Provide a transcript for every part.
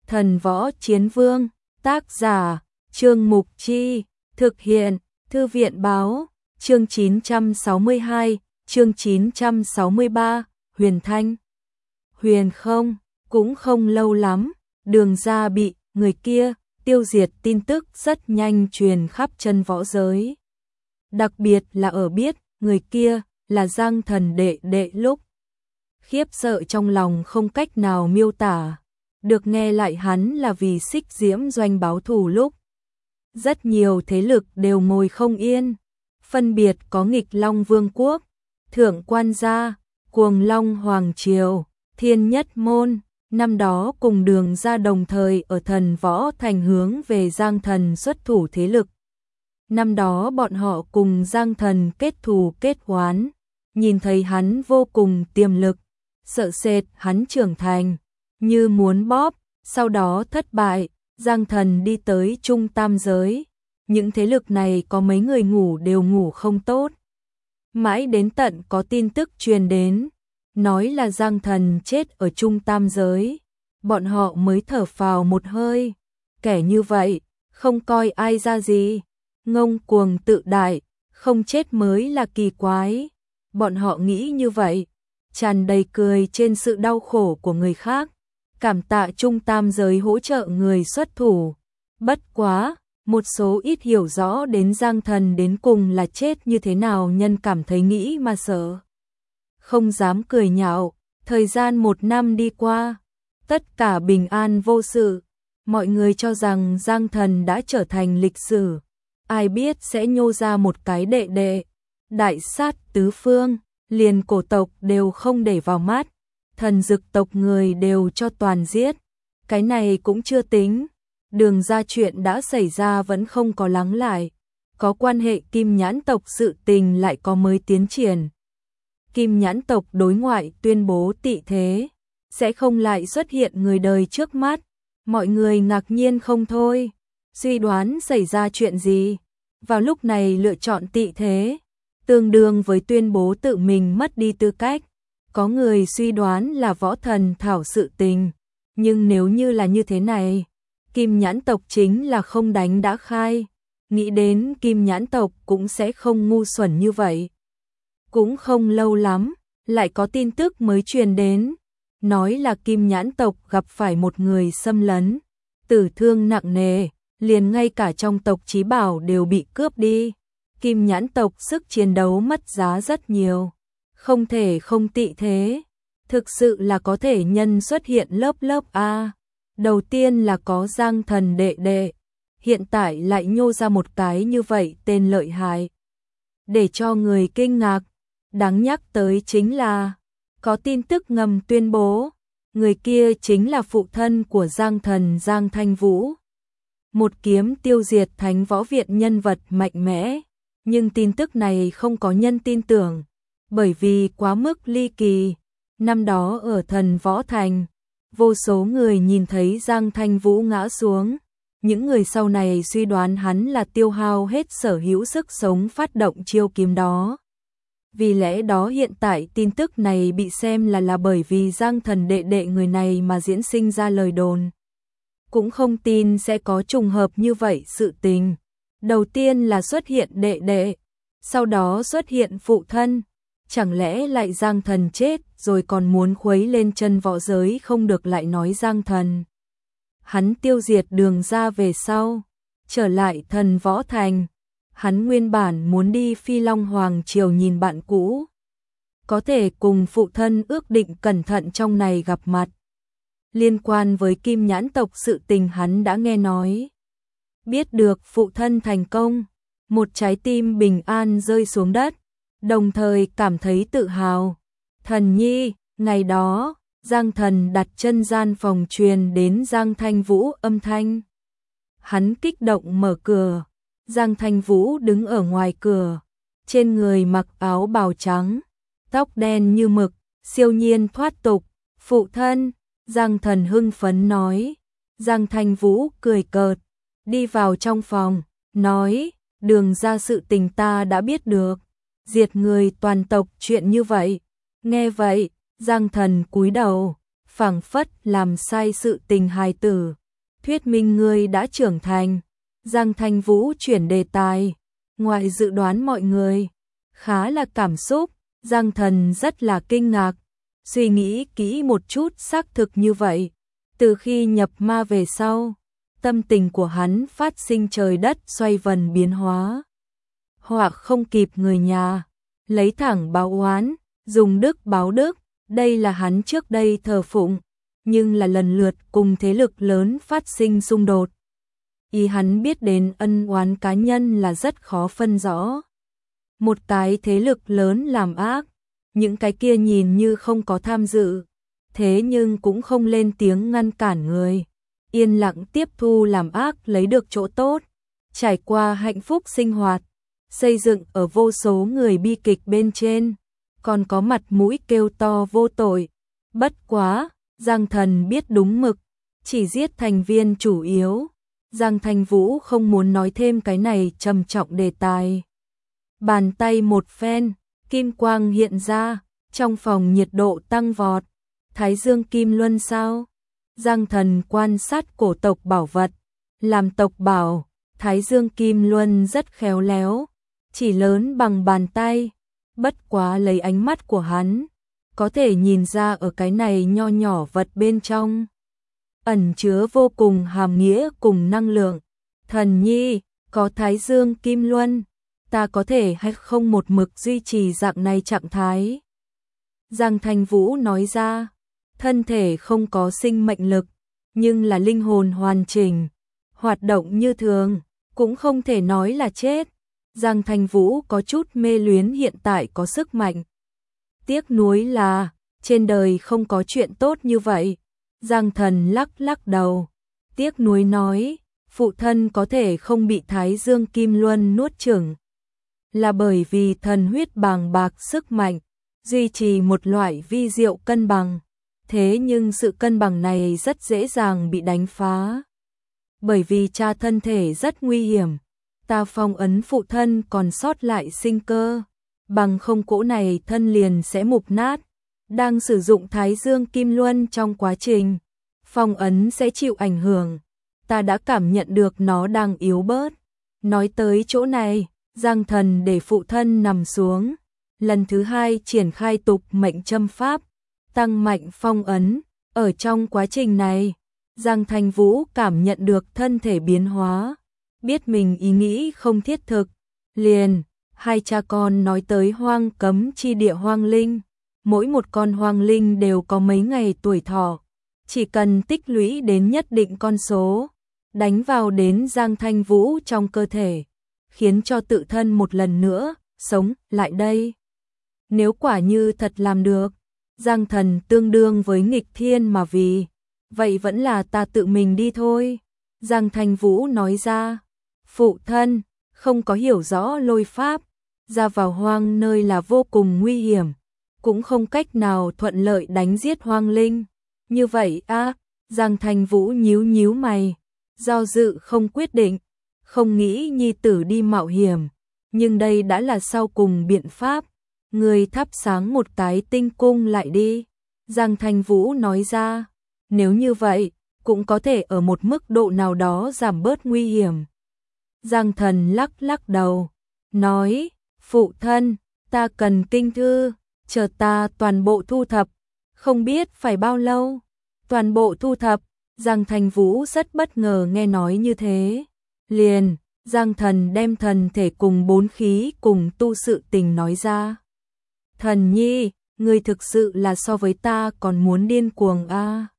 Thần Võ Chiến Vương, tác giả, Trương Mục Chi, thực hiện, Thư viện Báo, chương 962, chương 963, Huyền Thanh. Huyền không, cũng không lâu lắm, Đường Gia bị người kia tiêu diệt tin tức rất nhanh truyền khắp chân võ giới. Đặc biệt là ở biết người kia là Giang Thần đệ đệ lúc. Khiếp sợ trong lòng không cách nào miêu tả, được nghe lại hắn là vì Xích Diễm Doanh báo thù lúc. Rất nhiều thế lực đều ngồi không yên, phân biệt có Nghịch Long Vương quốc, Thượng Quan gia, Cuồng Long Hoàng triều, Thiên Nhất môn, năm đó cùng Đường Gia đồng thời ở Thần Võ Thành hướng về Giang Thần xuất thủ thế lực. Năm đó bọn họ cùng Giang Thần kết thù kết oán, nhìn thấy hắn vô cùng tiềm lực, sợ sệt hắn trưởng thành, như muốn bóp, sau đó thất bại, Giang Thần đi tới Trung Tam giới. Những thế lực này có mấy người ngủ đều ngủ không tốt. Mãi đến tận có tin tức truyền đến, nói là Giang Thần chết ở Trung Tam giới, bọn họ mới thở phào một hơi. Kẻ như vậy, không coi ai ra gì, ngông cuồng tự đại, không chết mới là kỳ quái. Bọn họ nghĩ như vậy, tràn đầy cười trên sự đau khổ của người khác, cảm tạ Trung Tam giới hỗ trợ người xuất thủ. Bất quá, một số ít hiểu rõ đến Giang Thần đến cùng là chết như thế nào nhân cảm thấy nghĩ mà sợ. Không dám cười nhạo, thời gian 1 năm đi qua, tất cả bình an vô sự, mọi người cho rằng Giang Thần đã trở thành lịch sử, ai biết sẽ nhô ra một cái đệ đệ, đại sát tứ phương, liền cổ tộc đều không để vào mắt, thần dực tộc người đều cho toàn giết. Cái này cũng chưa tính, Đường Gia chuyện đã xảy ra vẫn không có lắng lại, có quan hệ Kim Nhãn tộc sự tình lại có mới tiến triển. Kim Nhãn tộc đối ngoại tuyên bố tị thế, sẽ không lại xuất hiện người đời trước mắt, mọi người ngạc nhiên không thôi, suy đoán xảy ra chuyện gì. Vào lúc này lựa chọn tị thế, tương đương với tuyên bố tự mình mất đi tư cách. Có người suy đoán là Võ Thần Thảo sự tình, nhưng nếu như là như thế này, Kim Nhãn tộc chính là không đánh đã khai, nghĩ đến Kim Nhãn tộc cũng sẽ không ngu xuẩn như vậy. Cũng không lâu lắm, lại có tin tức mới truyền đến, nói là Kim Nhãn tộc gặp phải một người xâm lấn, tử thương nặng nề, liền ngay cả trong tộc chí bảo đều bị cướp đi. Kim Nhãn tộc sức chiến đấu mất giá rất nhiều, không thể không tị thế, thực sự là có thể nhân xuất hiện lớp A. Đầu tiên là có Giang Thần đệ đệ, hiện tại lại nhô ra một cái như vậy tên lợi hại. Để cho người kinh ngạc, đáng nhắc tới chính là, có tin tức ngầm tuyên bố, người kia chính là phụ thân của Giang Thần Giang Thanh Vũ. Một kiếm tiêu diệt Thánh Võ Viện nhân vật mạnh mẽ, nhưng tin tức này không có nhân tin tưởng, bởi vì quá mức ly kỳ. Năm đó ở Thần Võ Thành, vô số người nhìn thấy Giang Thanh Vũ ngã xuống, những người sau này suy đoán hắn là tiêu hao hết sở hữu sức sống phát động chiêu kiếm đó. Vì lẽ đó hiện tại tin tức này bị xem là bởi vì Giang Thần đệ đệ người này mà diễn sinh ra lời đồn. Cũng không tin sẽ có trùng hợp như vậy sự tình. Đầu tiên là xuất hiện đệ đệ, sau đó xuất hiện phụ thân. Chẳng lẽ lại Giang Thần chết rồi còn muốn khuấy lên chân võ giới không được lại nói Giang Thần. Hắn tiêu diệt Đường Gia về sau, trở lại Thần Võ Thành. Hắn nguyên bản muốn đi Phi Long Hoàng triều nhìn bạn cũ, có thể cùng phụ thân ước định cẩn thận trong này gặp mặt. Liên quan với Kim Nhãn tộc sự tình hắn đã nghe nói. Biết được phụ thân thành công, một trái tim bình an rơi xuống đất, đồng thời cảm thấy tự hào. Thần nhi, ngày đó, Giang Thần đặt chân gian phòng truyền đến Giang Thanh Vũ âm thanh. Hắn kích động mở cửa, Giang Thanh Vũ đứng ở ngoài cửa, trên người mặc áo bào trắng, tóc đen như mực, siêu nhiên thoát tục. Phụ thân, Giang Thần hưng phấn nói. Giang Thanh Vũ cười cợt, đi vào trong phòng, nói, Đường Gia sự tình ta đã biết được, diệt người toàn tộc chuyện như vậy. Nghe vậy, Giang Thần cúi đầu, phảng phất làm sai sự tình hài tử, thuyết minh ngươi đã trưởng thành. Giang Thanh Vũ chuyển đề tài, ngoài dự đoán mọi người, khá là cảm xúc, Giang Thần rất là kinh ngạc, suy nghĩ kỹ một chút xác thực như vậy. Từ khi nhập ma về sau, tâm tình của hắn phát sinh trời đất xoay vần biến hóa. Hoặc không kịp người nhà, lấy thẳng báo oán, dùng đức báo đức, đây là hắn trước đây thờ phụng, nhưng là lần lượt cùng thế lực lớn phát sinh xung đột. Ý hắn biết đến ân oán cá nhân là rất khó phân rõ. Một cái thế lực lớn làm ác, những cái kia nhìn như không có tham dự, thế nhưng cũng không lên tiếng ngăn cản người, yên lặng tiếp thu làm ác lấy được chỗ tốt, trải qua hạnh phúc sinh hoạt, xây dựng ở vô số người bi kịch bên trên, còn có mặt mũi kêu to vô tội. Bất quá, Giang Thần biết đúng mực, chỉ giết thành viên chủ yếu. Giang Thanh Vũ không muốn nói thêm cái này trầm trọng đề tài. Bàn tay một phen, kim quang hiện ra, trong phòng nhiệt độ tăng vọt. Thái Dương Kim Luân sao? Giang Thần quan sát cổ tộc bảo vật, làm tộc bảo, Thái Dương Kim Luân rất khéo léo, chỉ lớn bằng bàn tay, bất quá lấy ánh mắt của hắn, có thể nhìn ra ở cái này nho nhỏ vật bên trong ẩn chứa vô cùng hàm nghĩa cùng năng lượng. Thần nhi, có Thái Dương Kim Luân, ta có thể hay không một mực duy trì dạng này trạng thái? Giang Thanh Vũ nói ra, thân thể không có sinh mệnh lực, nhưng là linh hồn hoàn chỉnh, hoạt động như thường, cũng không thể nói là chết. Giang Thanh Vũ có chút mê luyến hiện tại có sức mạnh. Tiếc nuối là, trên đời không có chuyện tốt như vậy. Giang Thần lắc lắc đầu, tiếc nuối nói, phụ thân có thể không bị Thái Dương Kim Luân nuốt chửng, là bởi vì thần huyết bàng bạc sức mạnh, duy trì một loại vi diệu cân bằng. Thế nhưng sự cân bằng này rất dễ dàng bị đánh phá. Bởi vì cha thân thể rất nguy hiểm, ta phong ấn phụ thân còn sót lại sinh cơ, bằng không cỗ này thân liền sẽ mục nát. Đang sử dụng Thái Dương Kim Luân trong quá trình, phong ấn sẽ chịu ảnh hưởng. Ta đã cảm nhận được nó đang yếu bớt. Nói tới chỗ này, Giang Thần để phụ thân nằm xuống. Lần thứ hai triển khai tục mệnh châm pháp, tăng mạnh phong ấn. Ở trong quá trình này, Giang Thanh Vũ cảm nhận được thân thể biến hóa, biết mình ý nghĩ không thiết thực. Liền, hai cha con nói tới hoang cấm chi địa hoang linh. Mỗi một con hoang linh đều có mấy ngày tuổi thọ, chỉ cần tích lũy đến nhất định con số, đánh vào đến Giang Thanh Vũ trong cơ thể, khiến cho tự thân một lần nữa sống lại đây. Nếu quả như thật làm được, Giang Thần tương đương với nghịch thiên mà vì, vậy vẫn là ta tự mình đi thôi. Giang Thanh Vũ nói ra, phụ thân không có hiểu rõ lôi pháp, ra vào hoang nơi là vô cùng nguy hiểm, cũng không cách nào thuận lợi đánh giết hoang linh. Như vậy Giang Thanh Vũ nhíu nhíu mày, do dự không quyết định, không nghĩ nhi tử đi mạo hiểm, nhưng đây đã là sau cùng biện pháp. Người thắp sáng một cái tinh cung lại đi. Giang Thanh Vũ nói ra, nếu như vậy, cũng có thể ở một mức độ nào đó giảm bớt nguy hiểm. Giang Thần lắc lắc đầu, nói, phụ thân, ta cần kinh thư, chờ ta toàn bộ thu thập, không biết phải bao lâu. Toàn bộ thu thập, Giang Thanh Vũ rất bất ngờ nghe nói như thế. Liền, Giang Thần đem thần thể cùng 4 khí cùng tu sự tình nói ra. Thần nhi, ngươi thực sự là so với ta còn muốn điên cuồng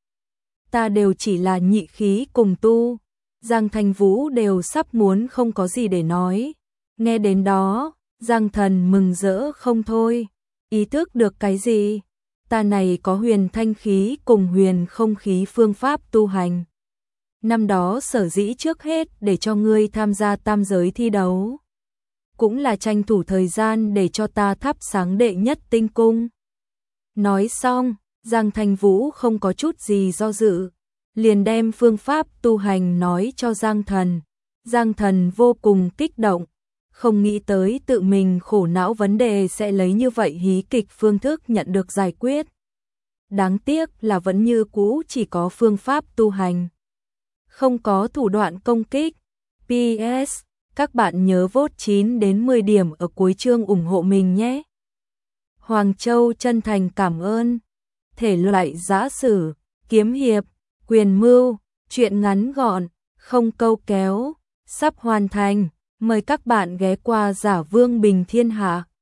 Ta đều chỉ là nhị khí cùng tu. Giang Thanh Vũ đều sắp muốn không có gì để nói. Nghe đến đó, Giang Thần mừng rỡ không thôi. Ý thức được cái gì? Ta này có huyền thanh khí cùng huyền không khí phương pháp tu hành. Năm đó sở dĩ trước hết để cho ngươi tham gia tam giới thi đấu, cũng là tranh thủ thời gian để cho ta thắp sáng đệ nhất tinh cung. Nói xong, Giang Thanh Vũ không có chút gì do dự, liền đem phương pháp tu hành nói cho Giang Thần. Giang Thần vô cùng kích động, không nghĩ tới tự mình khổ não vấn đề sẽ lấy như vậy hí kịch phương thức nhận được giải quyết. đáng tiếc là vẫn như cũ chỉ có phương pháp tu hành, không có thủ đoạn công kích. PS, các bạn nhớ vote 9 đến 10 điểm ở cuối chương ủng hộ mình nhé. Hoàng Châu chân thành cảm ơn. Thể loại giã sử, kiếm hiệp, quyền mưu, truyện ngắn gọn, không câu kéo, sắp hoàn thành. Mời các bạn ghé qua Giả Vương Bình Thiên Hạ.